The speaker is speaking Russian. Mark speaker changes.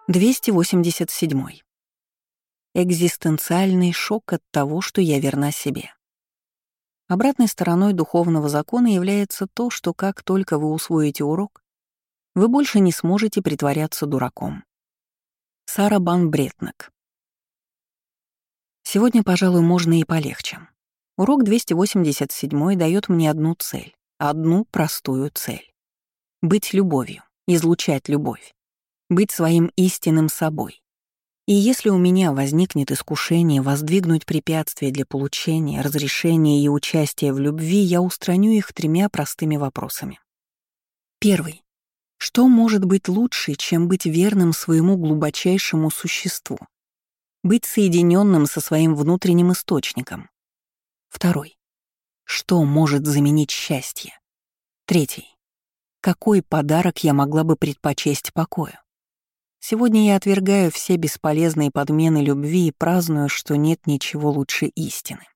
Speaker 1: 287. Экзистенциальный шок от того, что я верна себе. Обратной стороной духовного закона является то, что как только вы усвоите урок, вы больше не сможете притворяться дураком. Сара Бан-Бретнек. Сегодня, пожалуй, можно и полегче. Урок 287 дает мне одну цель, одну простую цель. Быть любовью, излучать любовь, быть своим истинным собой. И если у меня возникнет искушение воздвигнуть препятствия для получения, разрешения и участия в любви, я устраню их 3 простыми вопросами. Первый. Что может быть лучше, чем быть верным своему глубочайшему существу? Быть соединенным со своим внутренним источником. Второй. Что может заменить счастье? Третий. Какой подарок я могла бы предпочесть покою? Сегодня я отвергаю все бесполезные подмены любви и праздную, что нет ничего лучше истины.